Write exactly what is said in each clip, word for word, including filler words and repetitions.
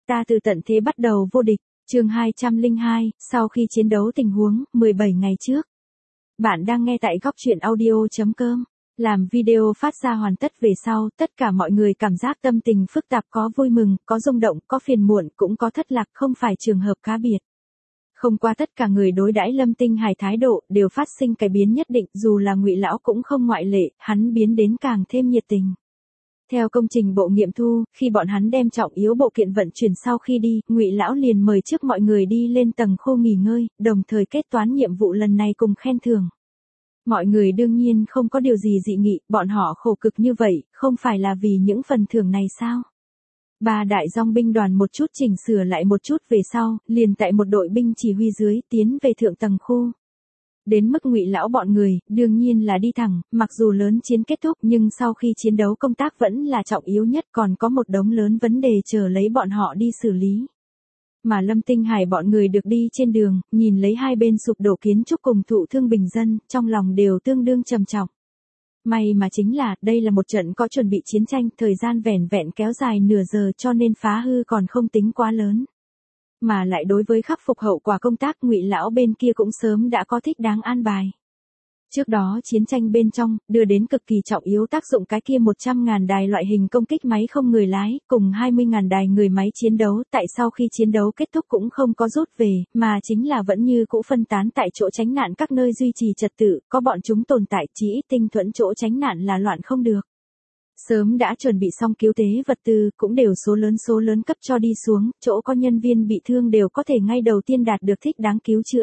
Ta từ tận thế bắt đầu vô địch, chương hai trăm lẻ hai, sau khi chiến đấu tình huống, mười bảy ngày trước. Bạn đang nghe tại góc truyện audio chấm com. Làm video phát ra hoàn tất về sau, tất cả mọi người cảm giác tâm tình phức tạp, có vui mừng, có rung động, có phiền muộn, cũng có thất lạc, không phải trường hợp cá biệt. Không qua tất cả người đối đãi Lâm Tinh Hải thái độ đều phát sinh cái biến nhất định, dù là Ngụy lão cũng không ngoại lệ, hắn biến đến càng thêm nhiệt tình. Theo công trình bộ nghiệm thu, khi bọn hắn đem trọng yếu bộ kiện vận chuyển sau khi đi, Ngụy lão liền mời trước mọi người đi lên tầng khô nghỉ ngơi, đồng thời kết toán nhiệm vụ lần này cùng khen thưởng. Mọi người đương nhiên không có điều gì dị nghị, bọn họ khổ cực như vậy, không phải là vì những phần thưởng này sao? Ba đại dòng binh đoàn một chút chỉnh sửa lại một chút về sau, liền tại một đội binh chỉ huy dưới, tiến về thượng tầng khu. Đến mức Ngụy lão bọn người, đương nhiên là đi thẳng, mặc dù lớn chiến kết thúc nhưng sau khi chiến đấu công tác vẫn là trọng yếu nhất, còn có một đống lớn vấn đề chờ lấy bọn họ đi xử lý. Mà Lâm Tinh Hải bọn người được đi trên đường, nhìn lấy hai bên sụp đổ kiến trúc cùng thụ thương bình dân, trong lòng đều tương đương trầm trọng. May mà chính là, đây là một trận có chuẩn bị chiến tranh, thời gian vẻn vẹn kéo dài nửa giờ cho nên phá hư còn không tính quá lớn. Mà lại đối với khắc phục hậu quả công tác, Ngụy lão bên kia cũng sớm đã có thích đáng an bài. Trước đó chiến tranh bên trong, đưa đến cực kỳ trọng yếu tác dụng cái kia một trăm ngàn đài loại hình công kích máy không người lái, cùng hai mươi ngàn đài người máy chiến đấu, tại sau khi chiến đấu kết thúc cũng không có rút về, mà chính là vẫn như cũ phân tán tại chỗ tránh nạn các nơi duy trì trật tự, có bọn chúng tồn tại, chỉ ít tinh thuẫn chỗ tránh nạn là loạn không được. Sớm đã chuẩn bị xong cứu tế vật tư, cũng đều số lớn số lớn cấp cho đi xuống, chỗ có nhân viên bị thương đều có thể ngay đầu tiên đạt được thích đáng cứu chữa.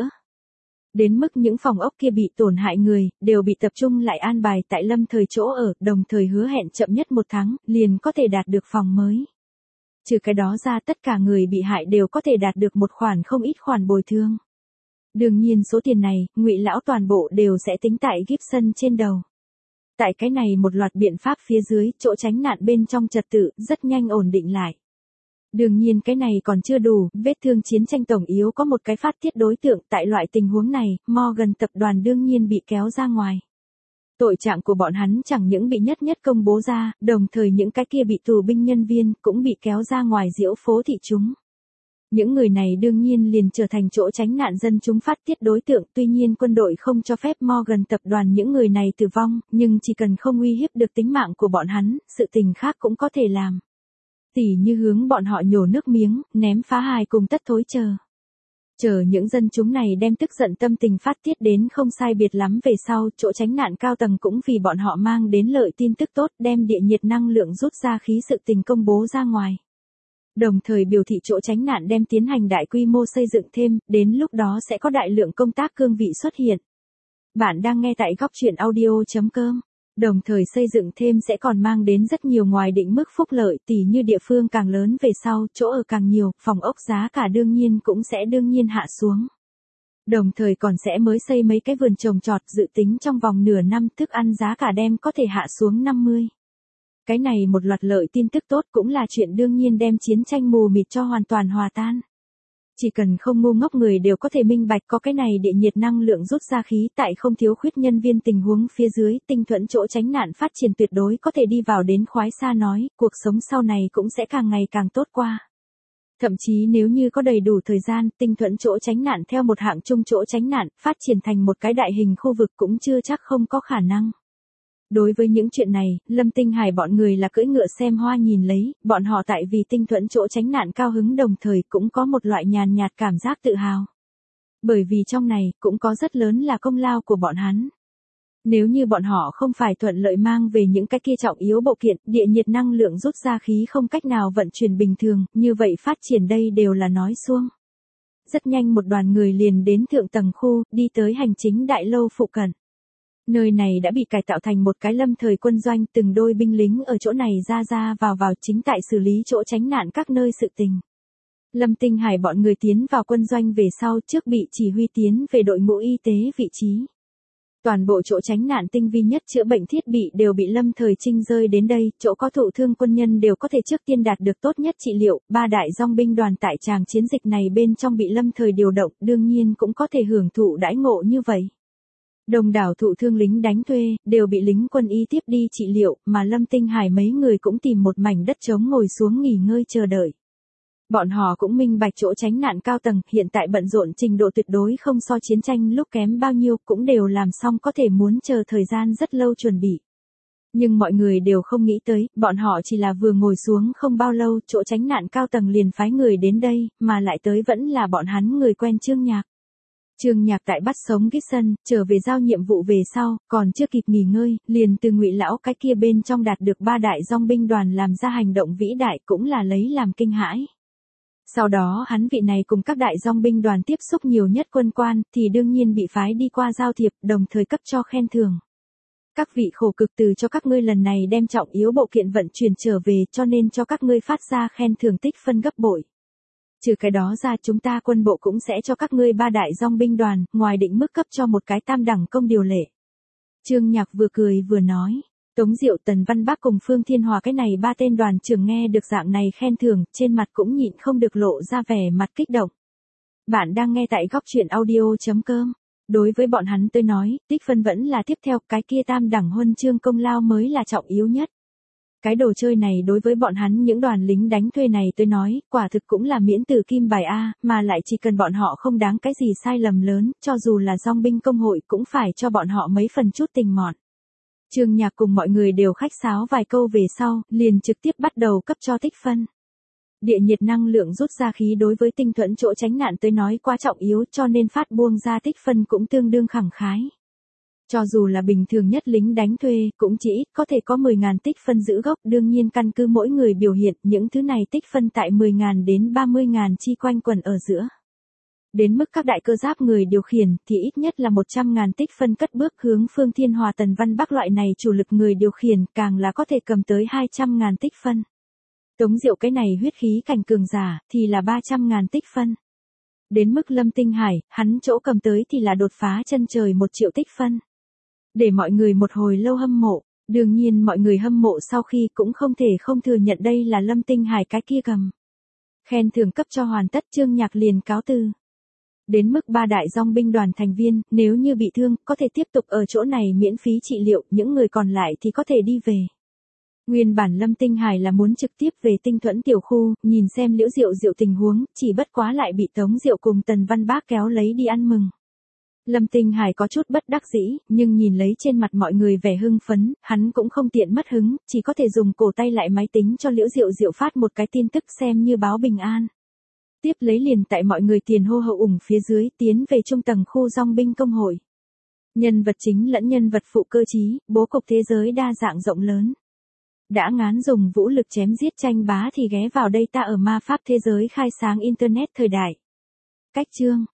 Đến mức những phòng ốc kia bị tổn hại người, đều bị tập trung lại an bài tại lâm thời chỗ ở, đồng thời hứa hẹn chậm nhất một tháng, liền có thể đạt được phòng mới. Trừ cái đó ra tất cả người bị hại đều có thể đạt được một khoản không ít khoản bồi thường. Đương nhiên số tiền này, Ngụy lão toàn bộ đều sẽ tính tại Gibson trên đầu. Tại cái này một loạt biện pháp phía dưới, chỗ tránh nạn bên trong trật tự, rất nhanh ổn định lại. Đương nhiên cái này còn chưa đủ, vết thương chiến tranh tổng yếu có một cái phát tiết đối tượng, tại loại tình huống này, Morgan tập đoàn đương nhiên bị kéo ra ngoài. Tội trạng của bọn hắn chẳng những bị nhất nhất công bố ra, đồng thời những cái kia bị tù binh nhân viên cũng bị kéo ra ngoài diễu phố thị chúng. Những người này đương nhiên liền trở thành chỗ tránh nạn dân chúng phát tiết đối tượng, tuy nhiên quân đội không cho phép Morgan tập đoàn những người này tử vong, nhưng chỉ cần không uy hiếp được tính mạng của bọn hắn, sự tình khác cũng có thể làm. Tỉ như hướng bọn họ nhổ nước miếng, ném phá hài cùng tất thối chờ. Chờ những dân chúng này đem tức giận tâm tình phát tiết đến không sai biệt lắm về sau, chỗ tránh nạn cao tầng cũng vì bọn họ mang đến lợi tin tức tốt, đem địa nhiệt năng lượng rút ra khí sự tình công bố ra ngoài. Đồng thời biểu thị chỗ tránh nạn đem tiến hành đại quy mô xây dựng thêm, đến lúc đó sẽ có đại lượng công tác cương vị xuất hiện. Bạn đang nghe tại góc truyện audio chấm com. Đồng thời xây dựng thêm sẽ còn mang đến rất nhiều ngoài định mức phúc lợi, tỉ như địa phương càng lớn về sau, chỗ ở càng nhiều, phòng ốc giá cả đương nhiên cũng sẽ đương nhiên hạ xuống. Đồng thời còn sẽ mới xây mấy cái vườn trồng trọt, dự tính trong vòng nửa năm thức ăn giá cả đem có thể hạ xuống năm mươi. Cái này một loạt lợi tin tức tốt cũng là chuyện đương nhiên đem chiến tranh mù mịt cho hoàn toàn hòa tan. Chỉ cần không ngu ngốc người đều có thể minh bạch có cái này địa nhiệt năng lượng rút ra khí tại không thiếu khuyết nhân viên tình huống phía dưới, tinh thuẫn chỗ tránh nạn phát triển tuyệt đối có thể đi vào đến khoái xa nói, cuộc sống sau này cũng sẽ càng ngày càng tốt qua. Thậm chí nếu như có đầy đủ thời gian, tinh thuẫn chỗ tránh nạn theo một hạng chung chỗ tránh nạn, phát triển thành một cái đại hình khu vực cũng chưa chắc không có khả năng. Đối với những chuyện này, Lâm Tinh Hải bọn người là cưỡi ngựa xem hoa nhìn lấy, bọn họ tại vì tinh thuẫn chỗ tránh nạn cao hứng đồng thời cũng có một loại nhàn nhạt cảm giác tự hào. Bởi vì trong này, cũng có rất lớn là công lao của bọn hắn. Nếu như bọn họ không phải thuận lợi mang về những cái kia trọng yếu bộ kiện, địa nhiệt năng lượng rút ra khí không cách nào vận chuyển bình thường, như vậy phát triển đây đều là nói suông. Rất nhanh một đoàn người liền đến thượng tầng khu, đi tới hành chính đại lâu phụ cận. Nơi này đã bị cải tạo thành một cái lâm thời quân doanh, từng đôi binh lính ở chỗ này ra ra vào vào chính tại xử lý chỗ tránh nạn các nơi sự tình. Lâm Tinh Hải bọn người tiến vào quân doanh về sau trước bị chỉ huy tiến về đội ngũ y tế vị trí. Toàn bộ chỗ tránh nạn tinh vi nhất chữa bệnh thiết bị đều bị lâm thời trinh rơi đến đây, chỗ có thụ thương quân nhân đều có thể trước tiên đạt được tốt nhất trị liệu, ba đại dòng binh đoàn tại tràng chiến dịch này bên trong bị lâm thời điều động, đương nhiên cũng có thể hưởng thụ đãi ngộ như vậy. Đồng đảo thụ thương lính đánh thuê, đều bị lính quân y tiếp đi trị liệu, mà Lâm Tinh Hải mấy người cũng tìm một mảnh đất trống ngồi xuống nghỉ ngơi chờ đợi. Bọn họ cũng minh bạch chỗ tránh nạn cao tầng hiện tại bận rộn trình độ tuyệt đối không so chiến tranh lúc kém bao nhiêu, cũng đều làm xong có thể muốn chờ thời gian rất lâu chuẩn bị. Nhưng mọi người đều không nghĩ tới, bọn họ chỉ là vừa ngồi xuống không bao lâu, chỗ tránh nạn cao tầng liền phái người đến đây, mà lại tới vẫn là bọn hắn người quen Trương Nhạc. Trương Nhạc tại bắt sống Gibson, trở về giao nhiệm vụ về sau, còn chưa kịp nghỉ ngơi, liền từ Ngụy lão cái kia bên trong đạt được ba đại dòng binh đoàn làm ra hành động vĩ đại, cũng là lấy làm kinh hãi. Sau đó hắn vị này cùng các đại dòng binh đoàn tiếp xúc nhiều nhất quân quan, thì đương nhiên bị phái đi qua giao thiệp, đồng thời cấp cho khen thưởng. Các vị khổ cực từ cho các ngươi lần này đem trọng yếu bộ kiện vận chuyển trở về, cho nên cho các ngươi phát ra khen thưởng tích phân gấp bội. Trừ cái đó ra, chúng ta quân bộ cũng sẽ cho các ngươi ba đại dòng binh đoàn, ngoài định mức cấp cho một cái tam đẳng công điều lệ. Trương Nhạc vừa cười vừa nói. Tống Diệu, Tần Văn Bác cùng Phương Thiên Hòa cái này ba tên đoàn trưởng nghe được dạng này khen thưởng, trên mặt cũng nhịn không được lộ ra vẻ mặt kích động. Bạn đang nghe tại góc truyện audio chấm com. Đối với bọn hắn tôi nói, tích phân vẫn là tiếp theo, cái kia tam đẳng huân chương công lao mới là trọng yếu nhất. Cái đồ chơi này đối với bọn hắn những đoàn lính đánh thuê này tôi nói, quả thực cũng là miễn tử kim bài A, mà lại chỉ cần bọn họ không đáng cái gì sai lầm lớn, cho dù là dòng binh công hội cũng phải cho bọn họ mấy phần chút tình mọn. Trương Nhạc cùng mọi người đều khách sáo vài câu về sau, liền trực tiếp bắt đầu cấp cho tích phân. Địa nhiệt năng lượng rút ra khí đối với tinh thuẫn chỗ tránh nạn tới nói quá trọng yếu, cho nên phát buông ra tích phân cũng tương đương khẳng khái. Cho dù là bình thường nhất lính đánh thuê, cũng chỉ ít có thể có mười nghìn tích phân giữ gốc, đương nhiên căn cứ mỗi người biểu hiện, những thứ này tích phân tại mười nghìn đến ba mươi nghìn chi quanh quần ở giữa. Đến mức các đại cơ giáp người điều khiển, thì ít nhất là một trăm nghìn tích phân cất bước hướng Phương Thiên Hòa Tần Văn Bắc loại này chủ lực người điều khiển, càng là có thể cầm tới hai trăm nghìn tích phân. Tống Diệu cái này huyết khí cảnh cường giả, thì là ba trăm nghìn tích phân. Đến mức Lâm Tinh Hải, hắn chỗ cầm tới thì là đột phá chân trời một triệu tích phân. Để mọi người một hồi lâu hâm mộ, đương nhiên mọi người hâm mộ sau khi cũng không thể không thừa nhận đây là Lâm Tinh Hải cái kia cầm. Khen thưởng cấp cho hoàn tất, Trương Nhạc liền cáo từ. Đến mức ba đại dòng binh đoàn thành viên, nếu như bị thương, có thể tiếp tục ở chỗ này miễn phí trị liệu, những người còn lại thì có thể đi về. Nguyên bản Lâm Tinh Hải là muốn trực tiếp về tinh thuẫn tiểu khu, nhìn xem Liễu Diệu Diệu tình huống, chỉ bất quá lại bị Tống Diệu cùng Tần Văn Bác kéo lấy đi ăn mừng. Lâm Tinh Hải có chút bất đắc dĩ, nhưng nhìn lấy trên mặt mọi người vẻ hưng phấn, hắn cũng không tiện mất hứng, chỉ có thể dùng cổ tay lại máy tính cho Liễu Diệu Diệu phát một cái tin tức xem như báo bình an. Tiếp lấy liền tại mọi người tiền hô hậu ủng phía dưới tiến về trung tầng khu dòng binh công hội. Nhân vật chính lẫn nhân vật phụ cơ trí, bố cục thế giới đa dạng rộng lớn. Đã ngán dùng vũ lực chém giết tranh bá thì ghé vào đây ta ở ma pháp thế giới khai sáng internet thời đại. Cách chương